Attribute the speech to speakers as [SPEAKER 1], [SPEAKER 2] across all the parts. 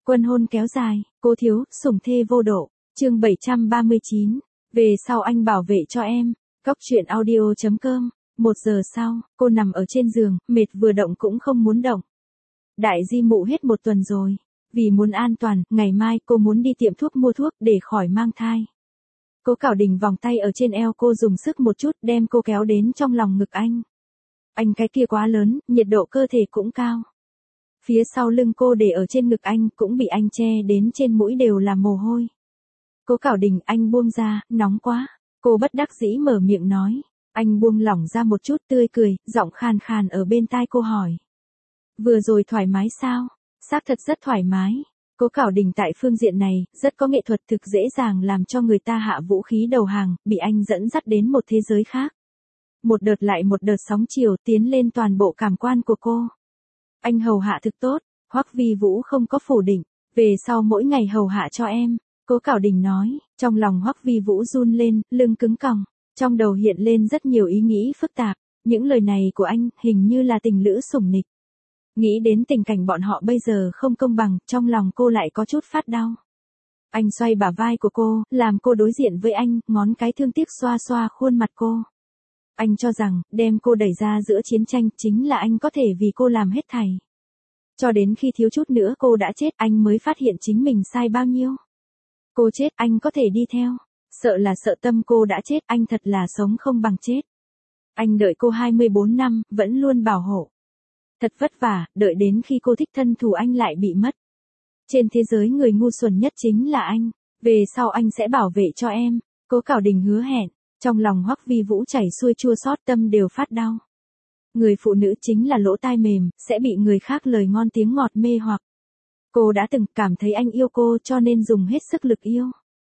[SPEAKER 1] Quân hôn kéo dài, cô thiếu, sủng thê vô độ. Chương 739. Về sau anh bảo vệ cho em. Cóc truyện audio.com. 1 giờ sau, cô nằm ở trên giường, mệt vừa động cũng không muốn động. Đại di mụ hết 1 tuần rồi. Vì muốn an toàn, ngày mai cô muốn đi tiệm thuốc mua thuốc để khỏi mang thai. Cố Cảo Đình vòng tay ở trên eo cô dùng sức một chút đem cô kéo đến trong lòng ngực anh. Anh cái kia quá lớn, nhiệt độ cơ thể cũng cao. Phía sau lưng cô để ở trên ngực anh cũng bị anh che đến trên mũi đều là mồ hôi. Cố Cảo Đình, anh buông ra, nóng quá. Cô bất đắc dĩ mở miệng nói. Anh buông lỏng ra một chút tươi cười, giọng khàn khàn ở bên tai cô hỏi. Vừa rồi thoải mái sao? Xác thật rất thoải mái. Cố Cảo Đình tại phương diện này, rất có nghệ thuật thực dễ dàng làm cho người ta hạ vũ khí đầu hàng, bị anh dẫn dắt đến một thế giới khác. Một đợt lại một đợt sóng chiều tiến lên toàn bộ cảm quan của cô. Anh hầu hạ thực tốt, Hoắc Vi Vũ không có phủ định, về sau mỗi ngày hầu hạ cho em, Cố Cảo Đình nói, trong lòng Hoắc Vi Vũ run lên, lưng cứng còng, trong đầu hiện lên rất nhiều ý nghĩ phức tạp, những lời này của anh hình như là tình lữ sủng nịch. Nghĩ đến tình cảnh bọn họ bây giờ không công bằng, trong lòng cô lại có chút phát đau. Anh xoay bả vai của cô, làm cô đối diện với anh, ngón cái thương tiếc xoa xoa khuôn mặt cô. Anh cho rằng, đem cô đẩy ra giữa chiến tranh chính là anh có thể vì cô làm hết thảy. Cho đến khi thiếu chút nữa cô đã chết anh mới phát hiện chính mình sai bao nhiêu. Cô chết anh có thể đi theo. Sợ là sợ tâm cô đã chết anh thật là sống không bằng chết. Anh đợi cô 24 năm, vẫn luôn bảo hộ. Thật vất vả, đợi đến khi cô thích thân thủ anh lại bị mất. Trên thế giới người ngu xuẩn nhất chính là anh. Về sau anh sẽ bảo vệ cho em. Cố Cảo Đình hứa hẹn. Trong lòng Hoắc Vi Vũ chảy xuôi chua xót tâm đều phát đau. Người phụ nữ chính là lỗ tai mềm, sẽ bị người khác lời ngon tiếng ngọt mê hoặc. Cô đã từng cảm thấy anh yêu cô cho nên dùng hết sức lực yêu.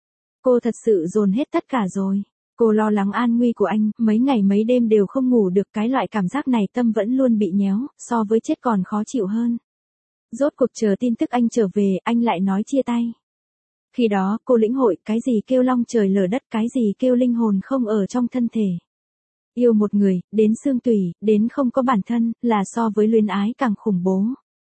[SPEAKER 1] Cô thật sự dồn hết tất cả rồi. Cô lo lắng an nguy của anh, mấy ngày mấy đêm đều không ngủ được, cái loại cảm giác này tâm vẫn luôn bị nhéo, so với chết còn khó chịu hơn. Rốt cuộc chờ tin tức anh trở về, anh lại nói chia tay. Khi đó, cô lĩnh hội cái gì kêu long trời lở đất, cái gì kêu linh hồn không ở trong thân thể. Yêu một người, đến xương tủy, đến không có bản thân, là so với luyến ái càng khủng bố.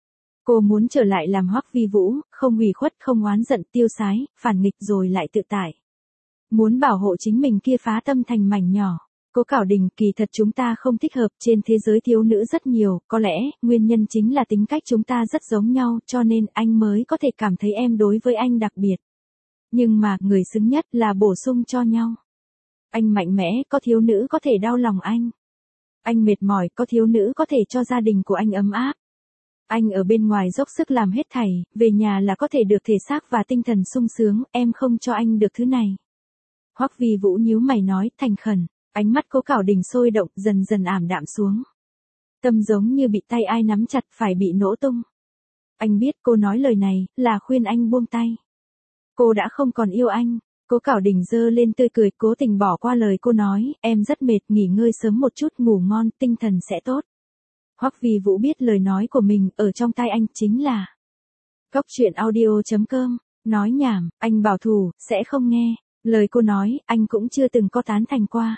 [SPEAKER 1] Cô muốn trở lại làm Hoắc Vi Vũ, không ủy khuất, không oán giận, tiêu sái, phản nghịch rồi lại tự tại. Muốn bảo hộ chính mình kia phá tâm thành mảnh nhỏ. Cố Cảo Đình, kỳ thật chúng ta không thích hợp, trên thế giới thiếu nữ rất nhiều, có lẽ, nguyên nhân chính là tính cách chúng ta rất giống nhau, cho nên anh mới có thể cảm thấy em đối với anh đặc biệt. Nhưng mà, người xứng nhất là bổ sung cho nhau. Anh mạnh mẽ, có thiếu nữ có thể đau lòng anh. Anh mệt mỏi, có thiếu nữ có thể cho gia đình của anh ấm áp. Anh ở bên ngoài dốc sức làm hết thảy, về nhà là có thể được thể xác và tinh thần sung sướng, em không cho anh được thứ này. Hoắc Vi Vũ nhíu mày nói, thành khẩn, ánh mắt Cố Cảo Đình sôi động, dần dần ảm đạm xuống. Tâm giống như bị tay ai nắm chặt phải bị nổ tung. Anh biết cô nói lời này, là khuyên anh buông tay. Cô đã không còn yêu anh. Cố Cảo Đình giơ lên tươi cười, cố tình bỏ qua lời cô nói, em rất mệt, nghỉ ngơi sớm một chút, ngủ ngon, tinh thần sẽ tốt. Hoắc Vi Vũ biết lời nói của mình, ở trong tai anh, chính là Cóc truyện audio.com, nói nhảm, anh bảo thủ, sẽ không nghe. Lời cô nói, anh cũng chưa từng có tán thành qua.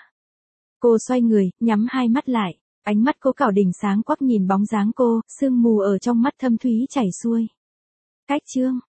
[SPEAKER 1] Cô xoay người, nhắm hai mắt lại, ánh mắt Cố Cảo Đình sáng quắc nhìn bóng dáng cô, sương mù ở trong mắt thâm thúy chảy xuôi. Cách chương.